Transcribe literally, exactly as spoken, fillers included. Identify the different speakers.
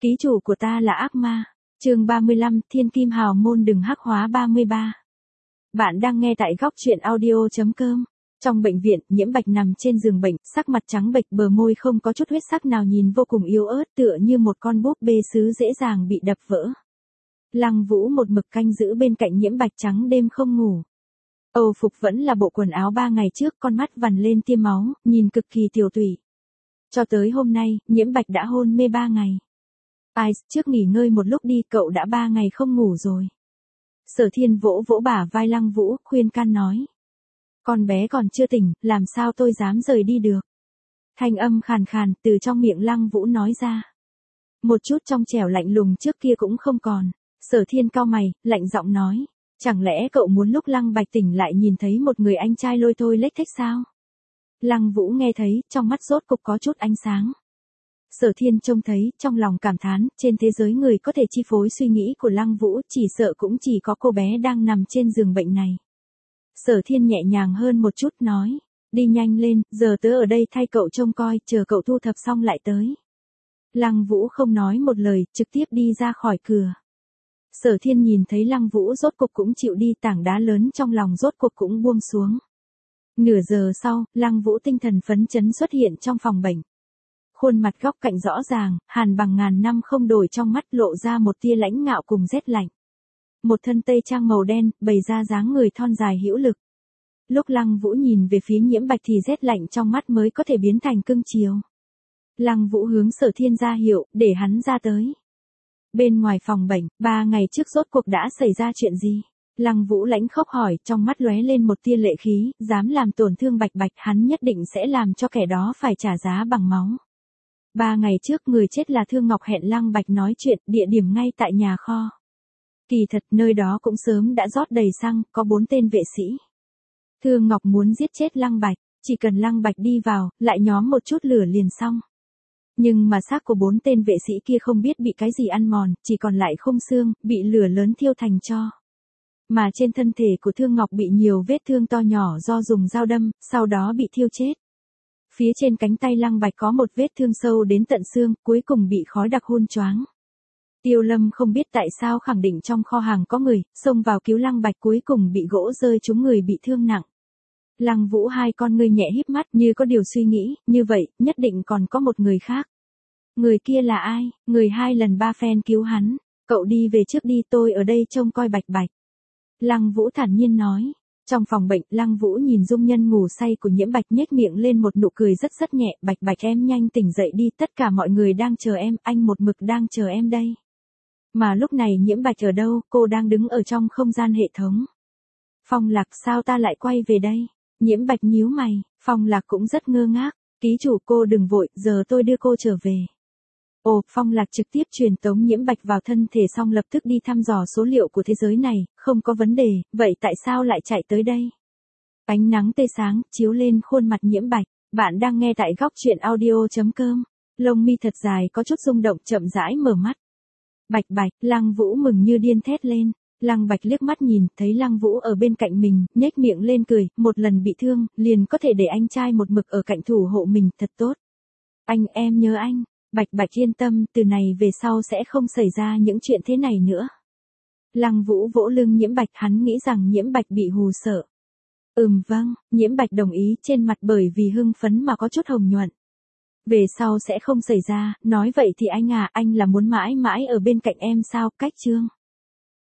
Speaker 1: Ký chủ của ta là ác ma. Chương ba mươi lăm, Thiên Kim Hào Môn đừng hắc hóa ba mươi ba. Bạn đang nghe tại góc truyện audio chấm com. Trong bệnh viện, Nhiễm Bạch nằm trên giường bệnh, sắc mặt trắng bệch, bờ môi không có chút huyết sắc nào, nhìn vô cùng yếu ớt, tựa như một con búp bê sứ dễ dàng bị đập vỡ. Lăng Vũ một mực canh giữ bên cạnh Nhiễm Bạch trắng đêm không ngủ. Âu phục vẫn là bộ quần áo ba ngày trước, con mắt vằn lên tiêm máu, nhìn cực kỳ tiều tụy. Cho tới hôm nay, Nhiễm Bạch đã hôn mê ba ngày. Ai, trước nghỉ ngơi một lúc đi, cậu đã ba ngày không ngủ rồi. Sở Thiên vỗ vỗ bả vai Lăng Vũ, khuyên can nói. Con bé còn chưa tỉnh, làm sao tôi dám rời đi được. Thanh âm khàn khàn, từ trong miệng Lăng Vũ nói ra. Một chút trong trẻo lạnh lùng trước kia cũng không còn. Sở Thiên cau mày, lạnh giọng nói. Chẳng lẽ cậu muốn lúc Lăng Bạch tỉnh lại nhìn thấy một người anh trai lôi thôi lếch thếch sao? Lăng Vũ nghe thấy, trong mắt rốt cục có chút ánh sáng. Sở Thiên trông thấy, trong lòng cảm thán, trên thế giới người có thể chi phối suy nghĩ của Lăng Vũ, chỉ sợ cũng chỉ có cô bé đang nằm trên giường bệnh này. Sở Thiên nhẹ nhàng hơn một chút nói, đi nhanh lên, giờ tớ ở đây thay cậu trông coi, chờ cậu thu thập xong lại tới. Lăng Vũ không nói một lời, trực tiếp đi ra khỏi cửa. Sở Thiên nhìn thấy Lăng Vũ rốt cục cũng chịu đi, tảng đá lớn trong lòng rốt cục cũng buông xuống. Nửa giờ sau, Lăng Vũ tinh thần phấn chấn xuất hiện trong phòng bệnh. Khuôn mặt góc cạnh rõ ràng, hàn bằng ngàn năm không đổi, trong mắt lộ ra một tia lãnh ngạo cùng rét lạnh. Một thân tây trang màu đen, bày ra dáng người thon dài hữu lực. Lúc Lăng Vũ nhìn về phía Nhiễm Bạch thì rét lạnh trong mắt mới có thể biến thành cưng chiều. Lăng Vũ hướng Sở Thiên ra hiệu, để hắn ra tới. Bên ngoài phòng bệnh, ba ngày trước rốt cuộc đã xảy ra chuyện gì? Lăng Vũ lãnh khốc hỏi, trong mắt lóe lên một tia lệ khí, dám làm tổn thương Bạch Bạch, hắn nhất định sẽ làm cho kẻ đó phải trả giá bằng máu. Ba ngày trước người chết là Thương Ngọc hẹn Lăng Bạch nói chuyện, địa điểm ngay tại nhà kho. Kỳ thật nơi đó cũng sớm đã rót đầy xăng, có bốn tên vệ sĩ. Thương Ngọc muốn giết chết Lăng Bạch, chỉ cần Lăng Bạch đi vào, lại nhóm một chút lửa liền xong. Nhưng mà xác của bốn tên vệ sĩ kia không biết bị cái gì ăn mòn, chỉ còn lại khung xương, bị lửa lớn thiêu thành tro. Mà trên thân thể của Thương Ngọc bị nhiều vết thương to nhỏ do dùng dao đâm, sau đó bị thiêu chết. Phía trên cánh tay Lăng Bạch có một vết thương sâu đến tận xương, cuối cùng bị khói đặc hun choáng. Tiêu Lâm không biết tại sao khẳng định trong kho hàng có người, xông vào cứu Lăng Bạch, cuối cùng bị gỗ rơi trúng người bị thương nặng. Lăng Vũ hai con ngươi nhẹ híp mắt như có điều suy nghĩ, như vậy, nhất định còn có một người khác. Người kia là ai? Người hai lần ba phen cứu hắn. Cậu đi về trước đi, tôi ở đây trông coi Bạch Bạch. Lăng Vũ thản nhiên nói. Trong phòng bệnh, Lăng Vũ nhìn dung nhân ngủ say của Nhiễm Bạch, nhếch miệng lên một nụ cười rất rất nhẹ. Bạch Bạch em nhanh tỉnh dậy đi, tất cả mọi người đang chờ em, anh một mực đang chờ em đây. Mà lúc này Nhiễm Bạch ở đâu? Cô đang đứng ở trong không gian hệ thống. Phong Lạc, sao ta lại quay về đây? Nhiễm Bạch nhíu mày, Phong Lạc cũng rất ngơ ngác. Ký chủ, cô đừng vội, giờ tôi đưa cô trở về. Ồ, Phong Lạc trực tiếp truyền tống Nhiễm Bạch vào thân thể xong lập tức đi thăm dò số liệu của thế giới này, không có vấn đề, vậy tại sao lại chạy tới đây? Ánh nắng tươi sáng, chiếu lên khuôn mặt Nhiễm Bạch, bạn đang nghe tại góc truyện audio chấm com. Lông mi thật dài có chút rung động, chậm rãi mở mắt. Bạch Bạch, Lăng Vũ mừng như điên thét lên. Lăng Bạch liếc mắt nhìn, thấy Lăng Vũ ở bên cạnh mình, nhếch miệng lên cười, một lần bị thương, liền có thể để anh trai một mực ở cạnh thủ hộ mình, thật tốt. Anh, em nhớ anh. Bạch Bạch yên tâm, từ này về sau sẽ không xảy ra những chuyện thế này nữa. Lăng Vũ vỗ lưng Nhiễm Bạch, hắn nghĩ rằng Nhiễm Bạch bị hù sợ. Ừm vâng, Nhiễm Bạch đồng ý, trên mặt bởi vì hưng phấn mà có chút hồng nhuận. Về sau sẽ không xảy ra, nói vậy thì anh à, anh là muốn mãi mãi ở bên cạnh em sao, cách chương.